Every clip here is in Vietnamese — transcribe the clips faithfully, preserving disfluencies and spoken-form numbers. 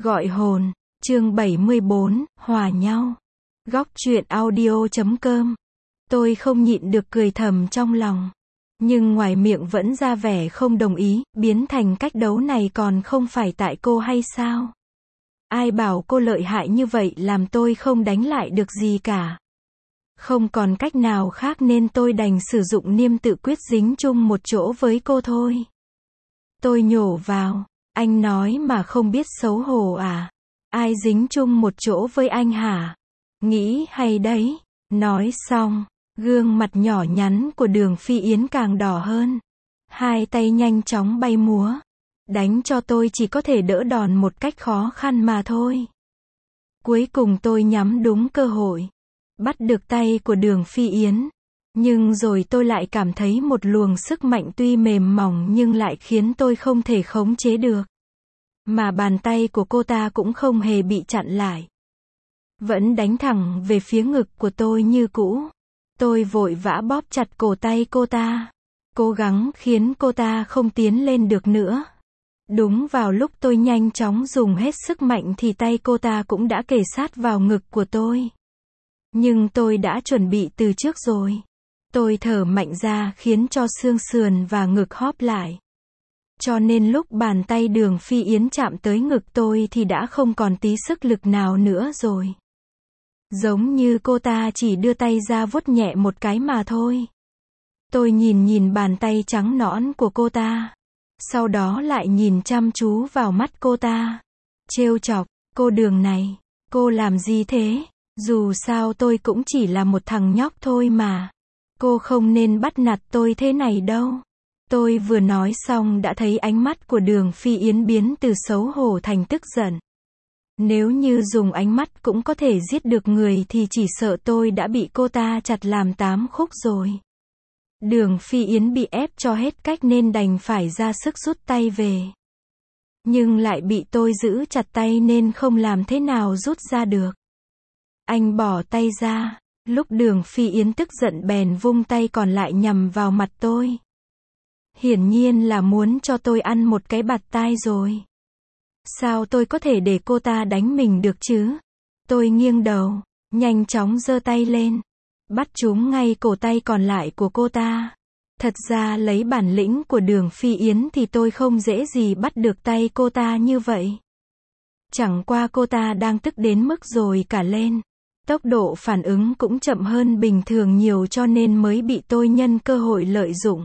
Gọi hồn, chương bảy mươi bốn, hòa nhau. Góc truyện audio chấm com. Tôi không nhịn được cười thầm trong lòng. Nhưng ngoài miệng vẫn ra vẻ không đồng ý, biến thành cách đấu này còn không phải tại cô hay sao? Ai bảo cô lợi hại như vậy làm tôi không đánh lại được gì cả. Không còn cách nào khác nên tôi đành sử dụng niêm tự quyết dính chung một chỗ với cô thôi. Tôi nhổ vào, anh nói mà không biết xấu hổ à? Ai dính chung một chỗ với anh hả? Nghĩ hay đấy. Nói xong, gương mặt nhỏ nhắn của Đường Phi Yến càng đỏ hơn. Hai tay nhanh chóng bay múa. Đánh cho tôi chỉ có thể đỡ đòn một cách khó khăn mà thôi. Cuối cùng tôi nhắm đúng cơ hội. Bắt được tay của Đường Phi Yến. Nhưng rồi tôi lại cảm thấy một luồng sức mạnh tuy mềm mỏng nhưng lại khiến tôi không thể khống chế được. Mà bàn tay của cô ta cũng không hề bị chặn lại. Vẫn đánh thẳng về phía ngực của tôi như cũ. Tôi vội vã bóp chặt cổ tay cô ta. Cố gắng khiến cô ta không tiến lên được nữa. Đúng vào lúc tôi nhanh chóng dùng hết sức mạnh thì tay cô ta cũng đã kề sát vào ngực của tôi. Nhưng tôi đã chuẩn bị từ trước rồi. Tôi thở mạnh ra khiến cho xương sườn và ngực hóp lại. Cho nên lúc bàn tay Đường Phi Yến chạm tới ngực tôi thì đã không còn tí sức lực nào nữa rồi. Giống như cô ta chỉ đưa tay ra vuốt nhẹ một cái mà thôi. Tôi nhìn nhìn bàn tay trắng nõn của cô ta. Sau đó lại nhìn chăm chú vào mắt cô ta. Trêu chọc, cô Đường này, cô làm gì thế? Dù sao tôi cũng chỉ là một thằng nhóc thôi mà. Cô không nên bắt nạt tôi thế này đâu. Tôi vừa nói xong đã thấy ánh mắt của Đường Phi Yến biến từ xấu hổ thành tức giận. Nếu như dùng ánh mắt cũng có thể giết được người thì chỉ sợ tôi đã bị cô ta chặt làm tám khúc rồi. Đường Phi Yến bị ép cho hết cách nên đành phải ra sức rút tay về. Nhưng lại bị tôi giữ chặt tay nên không làm thế nào rút ra được. Anh bỏ tay ra. Lúc Đường Phi Yến tức giận bèn vung tay còn lại nhằm vào mặt tôi. Hiển nhiên là muốn cho tôi ăn một cái bạt tai rồi. Sao tôi có thể để cô ta đánh mình được chứ? Tôi nghiêng đầu, nhanh chóng giơ tay lên. Bắt trúng ngay cổ tay còn lại của cô ta. Thật ra lấy bản lĩnh của Đường Phi Yến thì tôi không dễ gì bắt được tay cô ta như vậy. Chẳng qua cô ta đang tức đến mức rồi cả lên. Tốc độ phản ứng cũng chậm hơn bình thường nhiều cho nên mới bị tôi nhân cơ hội lợi dụng.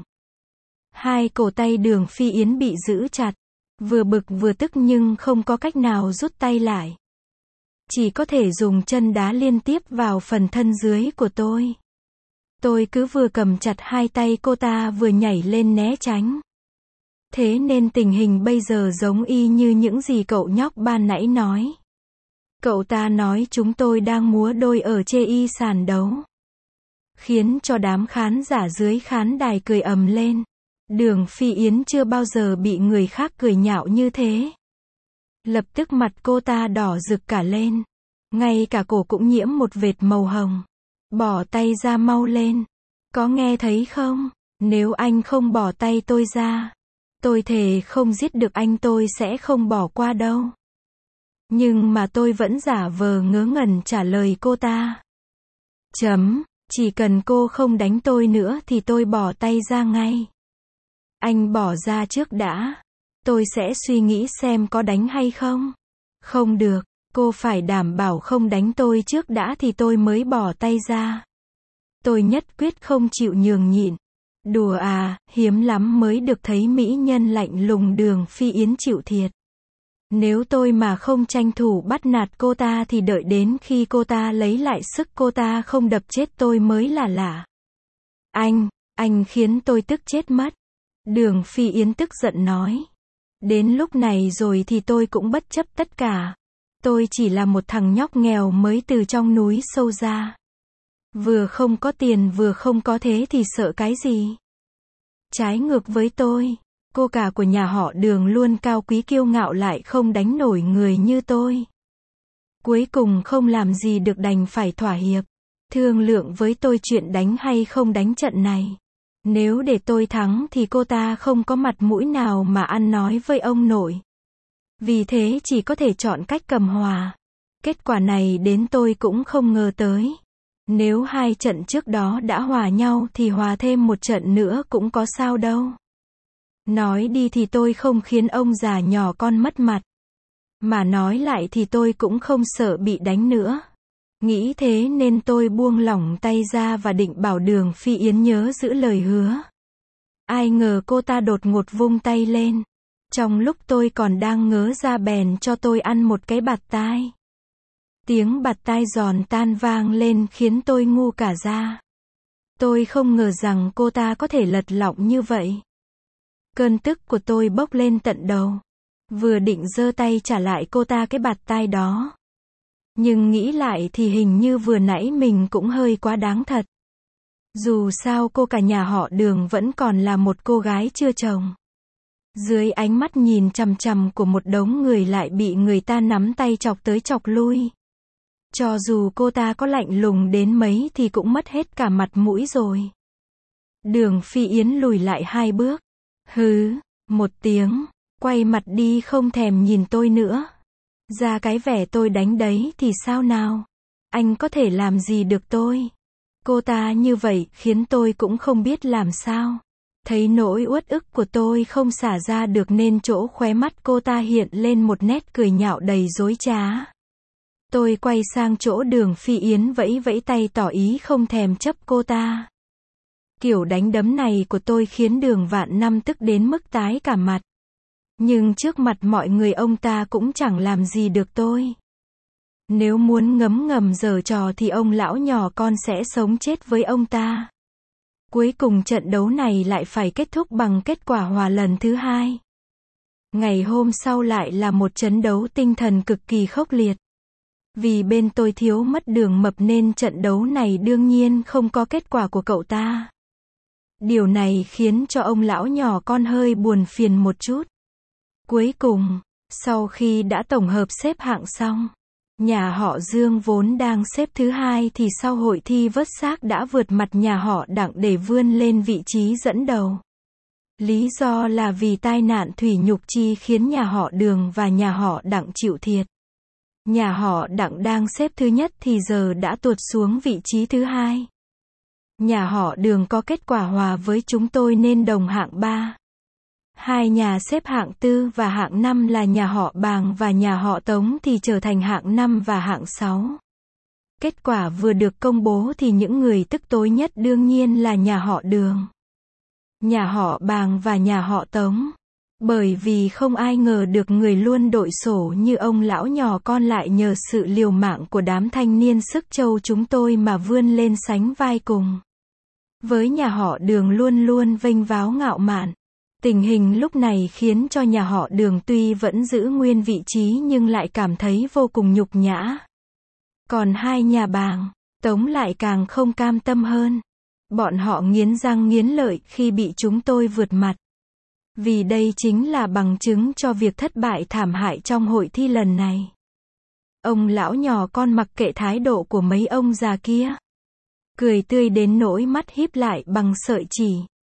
Hai cổ tay Đường Phi Yến bị giữ chặt. Vừa bực vừa tức nhưng không có cách nào rút tay lại. Chỉ có thể dùng chân đá liên tiếp vào phần thân dưới của tôi. Tôi cứ vừa cầm chặt hai tay cô ta vừa nhảy lên né tránh. Thế nên tình hình bây giờ giống y như những gì cậu nhóc ban nãy nói. Cậu ta nói chúng tôi đang múa đôi ở chê y sàn đấu. Khiến cho đám khán giả dưới khán đài cười ầm lên. Đường Phi Yến chưa bao giờ bị người khác cười nhạo như thế. Lập tức mặt cô ta đỏ rực cả lên. Ngay cả cổ cũng nhiễm một vệt màu hồng. Bỏ tay ra mau lên. Có nghe thấy không? Nếu anh không bỏ tay tôi ra, tôi thề không giết được anh tôi sẽ không bỏ qua đâu. Nhưng mà tôi vẫn giả vờ ngớ ngẩn trả lời cô ta. Chấm, chỉ cần cô không đánh tôi nữa thì tôi bỏ tay ra ngay. Anh bỏ ra trước đã. Tôi sẽ suy nghĩ xem có đánh hay không. Không được, cô phải đảm bảo không đánh tôi trước đã thì tôi mới bỏ tay ra. Tôi nhất quyết không chịu nhường nhịn. Đùa à, hiếm lắm mới được thấy mỹ nhân lạnh lùng Đường Phi Yến chịu thiệt. Nếu tôi mà không tranh thủ bắt nạt cô ta thì đợi đến khi cô ta lấy lại sức cô ta không đập chết tôi mới là lạ. Anh, anh khiến tôi tức chết mất. Đường Phi Yến tức giận nói. Đến lúc này rồi thì tôi cũng bất chấp tất cả. Tôi chỉ là một thằng nhóc nghèo mới từ trong núi sâu ra. Vừa không có tiền vừa không có thế thì sợ cái gì? Trái ngược với tôi, cô cả của nhà họ Đường luôn cao quý kiêu ngạo lại không đánh nổi người như tôi. Cuối cùng không làm gì được đành phải thỏa hiệp. Thương lượng với tôi chuyện đánh hay không đánh trận này. Nếu để tôi thắng thì cô ta không có mặt mũi nào mà ăn nói với ông nội. Vì thế chỉ có thể chọn cách cầm hòa. Kết quả này đến tôi cũng không ngờ tới. Nếu hai trận trước đó đã hòa nhau thì hòa thêm một trận nữa cũng có sao đâu. Nói đi thì tôi không khiến ông già nhỏ con mất mặt. Mà nói lại thì tôi cũng không sợ bị đánh nữa. Nghĩ thế nên tôi buông lỏng tay ra và định bảo Đường Phi Yến nhớ giữ lời hứa. Ai ngờ cô ta đột ngột vung tay lên. Trong lúc tôi còn đang ngớ ra bèn cho tôi ăn một cái bạt tai. Tiếng bạt tai giòn tan vang lên khiến tôi ngu cả ra. Tôi không ngờ rằng cô ta có thể lật lọng như vậy. Cơn tức của tôi bốc lên tận đầu. Vừa định giơ tay trả lại cô ta cái bạt tai đó. Nhưng nghĩ lại thì hình như vừa nãy mình cũng hơi quá đáng thật. Dù sao cô cả nhà họ Đường vẫn còn là một cô gái chưa chồng. Dưới ánh mắt nhìn chằm chằm của một đống người lại bị người ta nắm tay chọc tới chọc lui. Cho dù cô ta có lạnh lùng đến mấy thì cũng mất hết cả mặt mũi rồi. Đường Phi Yến lùi lại hai bước. Hứ, một tiếng, quay mặt đi không thèm nhìn tôi nữa. Ra cái vẻ tôi đánh đấy thì sao nào? Anh có thể làm gì được tôi? Cô ta như vậy khiến tôi cũng không biết làm sao. Thấy nỗi uất ức của tôi không xả ra được nên chỗ khóe mắt cô ta hiện lên một nét cười nhạo đầy dối trá. Tôi quay sang chỗ Đường Phi Yến vẫy vẫy tay tỏ ý không thèm chấp cô ta. Kiểu đánh đấm này của tôi khiến Đường Vạn Năm tức đến mức tái cả mặt. Nhưng trước mặt mọi người ông ta cũng chẳng làm gì được tôi. Nếu muốn ngấm ngầm giở trò thì ông lão nhỏ con sẽ sống chết với ông ta. Cuối cùng trận đấu này lại phải kết thúc bằng kết quả hòa lần thứ hai. Ngày hôm sau lại là một trận đấu tinh thần cực kỳ khốc liệt. Vì bên tôi thiếu mất Đường Mập nên trận đấu này đương nhiên không có kết quả của cậu ta. Điều này khiến cho ông lão nhỏ con hơi buồn phiền một chút. Cuối cùng, sau khi đã tổng hợp xếp hạng xong, nhà họ Dương vốn đang xếp thứ hai thì sau hội thi vớt xác đã vượt mặt nhà họ Đặng để vươn lên vị trí dẫn đầu. Lý do là vì tai nạn thủy nhục chi khiến nhà họ Đường và nhà họ Đặng chịu thiệt. Nhà họ Đặng đang xếp thứ nhất thì giờ đã tuột xuống vị trí thứ hai. Nhà họ Đường có kết quả hòa với chúng tôi nên đồng hạng ba. Hai nhà xếp hạng tư và hạng năm là nhà họ Bàng và nhà họ Tống thì trở thành hạng năm và hạng sáu. Kết quả vừa được công bố thì những người tức tối nhất đương nhiên là nhà họ Đường, nhà họ Bàng và nhà họ Tống. Bởi vì không ai ngờ được người luôn đội sổ như ông lão nhỏ con lại nhờ sự liều mạng của đám thanh niên sức trâu chúng tôi mà vươn lên sánh vai cùng. Với nhà họ Đường luôn luôn vênh váo ngạo mạn. Tình hình lúc này khiến cho nhà họ Đường tuy vẫn giữ nguyên vị trí nhưng lại cảm thấy vô cùng nhục nhã. Còn hai nhà Bàng, Tống lại càng không cam tâm hơn. Bọn họ nghiến răng nghiến lợi khi bị chúng tôi vượt mặt. Vì đây chính là bằng chứng cho việc thất bại thảm hại trong hội thi lần này. Ông lão nhỏ con mặc kệ thái độ của mấy ông già kia. Cười tươi đến nỗi mắt híp lại bằng sợi chỉ.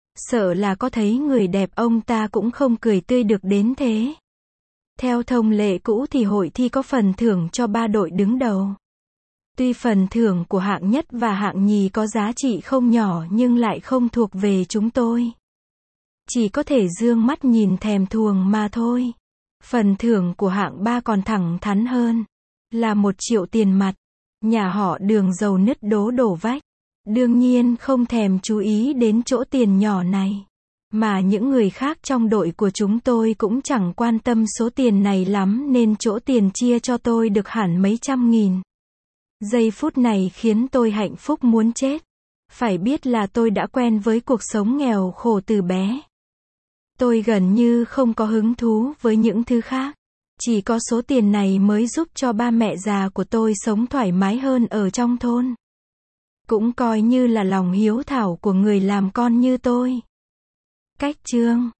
Sợ là có thấy người đẹp ông ta cũng không cười tươi được đến thế. Theo thông lệ cũ thì hội thi có phần thưởng cho ba đội đứng đầu. Tuy phần thưởng của hạng nhất và hạng nhì có giá trị không nhỏ nhưng lại không thuộc về chúng tôi. Chỉ có thể dương mắt nhìn thèm thuồng mà thôi. Phần thưởng của hạng ba còn thẳng thắn hơn. Là một triệu tiền mặt. Nhà họ Đường giàu nứt đố đổ vách. Đương nhiên không thèm chú ý đến chỗ tiền nhỏ này. Mà những người khác trong đội của chúng tôi cũng chẳng quan tâm số tiền này lắm nên chỗ tiền chia cho tôi được hẳn mấy trăm nghìn. Giây phút này khiến tôi hạnh phúc muốn chết. Phải biết là tôi đã quen với cuộc sống nghèo khổ từ bé. Tôi gần như không có hứng thú với những thứ khác. Chỉ có số tiền này mới giúp cho ba mẹ già của tôi sống thoải mái hơn ở trong thôn. Cũng coi như là lòng hiếu thảo của người làm con như tôi. Cách chương